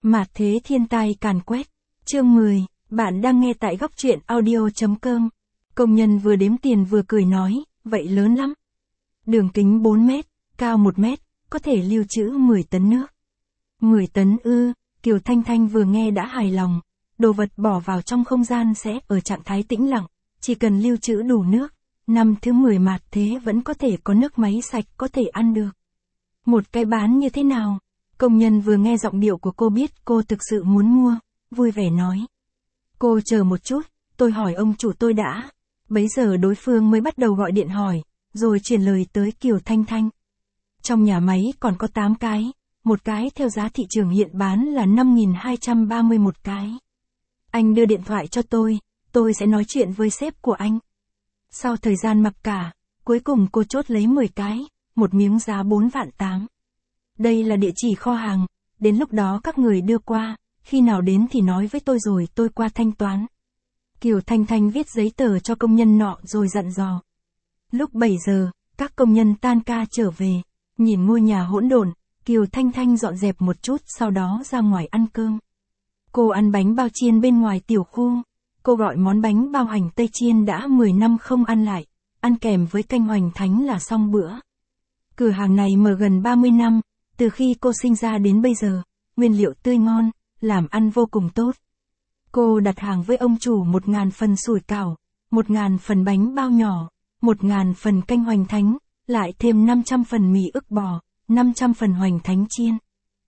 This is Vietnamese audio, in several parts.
Mạt thế thiên tai càn quét. Chương 10, bạn đang nghe tại góc truyện audio.com. Công nhân vừa đếm tiền vừa cười nói, vậy lớn lắm. Đường kính 4 mét, cao 1 mét, có thể lưu trữ 10 tấn nước. 10 tấn ư, Kiều Thanh Thanh vừa nghe đã hài lòng. Đồ vật bỏ vào trong không gian sẽ ở trạng thái tĩnh lặng, chỉ cần lưu trữ đủ nước. Năm thứ 10 mạt thế vẫn có thể có nước máy sạch có thể ăn được. Một cái bán như thế nào? Công nhân vừa nghe giọng điệu của cô biết cô thực sự muốn mua, vui vẻ nói. Cô chờ một chút, tôi hỏi ông chủ tôi đã. Bấy giờ đối phương mới bắt đầu gọi điện hỏi, rồi chuyển lời tới Kiều Thanh Thanh. Trong nhà máy còn có 8 cái, một cái theo giá thị trường hiện bán là 5.230 một cái. Anh đưa điện thoại cho tôi sẽ nói chuyện với sếp của anh. Sau thời gian mặc cả, cuối cùng cô chốt lấy 10 cái, một miếng giá 4.800.000. Đây là địa chỉ kho hàng, đến lúc đó các người đưa qua, khi nào đến thì nói với tôi rồi tôi qua thanh toán. Kiều Thanh Thanh viết giấy tờ cho công nhân nọ rồi dặn dò. Lúc 7 giờ, các công nhân tan ca trở về, nhìn ngôi nhà hỗn độn, Kiều Thanh Thanh dọn dẹp một chút sau đó ra ngoài ăn cơm. Cô ăn bánh bao chiên bên ngoài tiểu khu, cô gọi món bánh bao hành tây chiên đã 10 năm không ăn lại, ăn kèm với canh hoành thánh là xong bữa. Cửa hàng này mở gần 30 năm, từ khi cô sinh ra đến bây giờ, nguyên liệu tươi ngon, làm ăn vô cùng tốt. Cô đặt hàng với ông chủ 1.000 phần sủi cảo, 1.000 phần bánh bao nhỏ, 1.000 phần canh hoành thánh, lại thêm 500 phần mì ức bò, 500 phần hoành thánh chiên.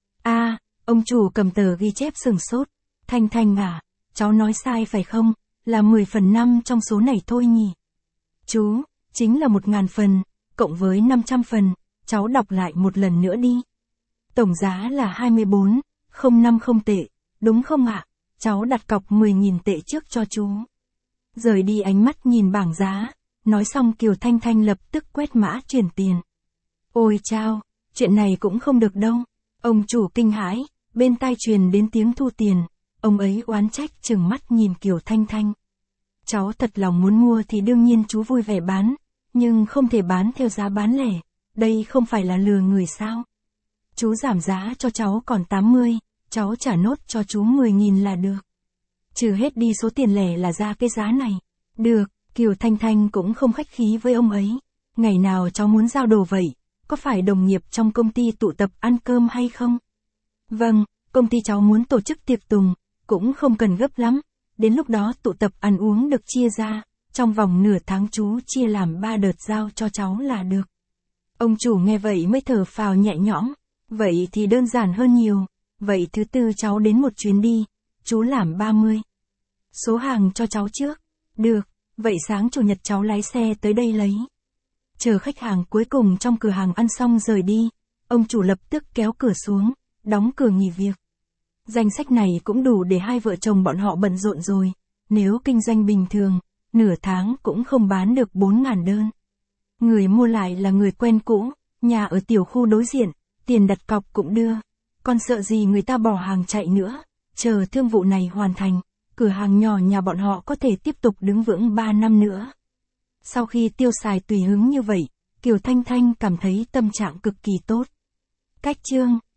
Ông chủ cầm tờ ghi chép sừng sốt. Thanh Thanh à, cháu nói sai phải không, là 10 phần 5 trong số này thôi nhỉ? Chú, chính là 1.000 phần, cộng với 500 phần, cháu đọc lại một lần nữa đi. Tổng giá là 24.050 tệ, đúng không ạ? Cháu đặt cọc 10.000 tệ trước cho chú. Rời đi ánh mắt nhìn bảng giá, nói xong Kiều Thanh Thanh lập tức quét mã chuyển tiền. Ôi chao, chuyện này cũng không được đâu. Ông chủ kinh hãi, bên tai truyền đến tiếng thu tiền, ông ấy oán trách trừng mắt nhìn Kiều Thanh Thanh. Cháu thật lòng muốn mua thì đương nhiên chú vui vẻ bán, nhưng không thể bán theo giá bán lẻ, đây không phải là lừa người sao? Chú giảm giá cho cháu còn 80, cháu trả nốt cho chú 10.000 là được. Trừ hết đi số tiền lẻ là ra cái giá này. Được, Kiều Thanh Thanh cũng không khách khí với ông ấy. Ngày nào cháu muốn giao đồ vậy? Có phải đồng nghiệp trong công ty tụ tập ăn cơm hay không? Vâng, công ty cháu muốn tổ chức tiệc tùng, cũng không cần gấp lắm. Đến lúc đó tụ tập ăn uống được chia ra, trong vòng nửa tháng chú chia làm 3 đợt giao cho cháu là được. Ông chủ nghe vậy mới thở phào nhẹ nhõm. Vậy thì đơn giản hơn nhiều. Vậy thứ tư cháu đến một chuyến đi, chú làm 30. Số hàng cho cháu trước. Được, vậy sáng chủ nhật cháu lái xe tới đây lấy. Chờ khách hàng cuối cùng trong cửa hàng ăn xong rời đi, ông chủ lập tức kéo cửa xuống, đóng cửa nghỉ việc. Danh sách này cũng đủ để hai vợ chồng bọn họ bận rộn rồi, nếu kinh doanh bình thường, nửa tháng cũng không bán được 4.000 đơn. Người mua lại là người quen cũ, nhà ở tiểu khu đối diện, tiền đặt cọc cũng đưa, còn sợ gì người ta bỏ hàng chạy nữa, chờ thương vụ này hoàn thành, cửa hàng nhỏ nhà bọn họ có thể tiếp tục đứng vững 3 năm nữa. Sau khi tiêu xài tùy hứng như vậy, Kiều Thanh Thanh cảm thấy tâm trạng cực kỳ tốt. Cách chương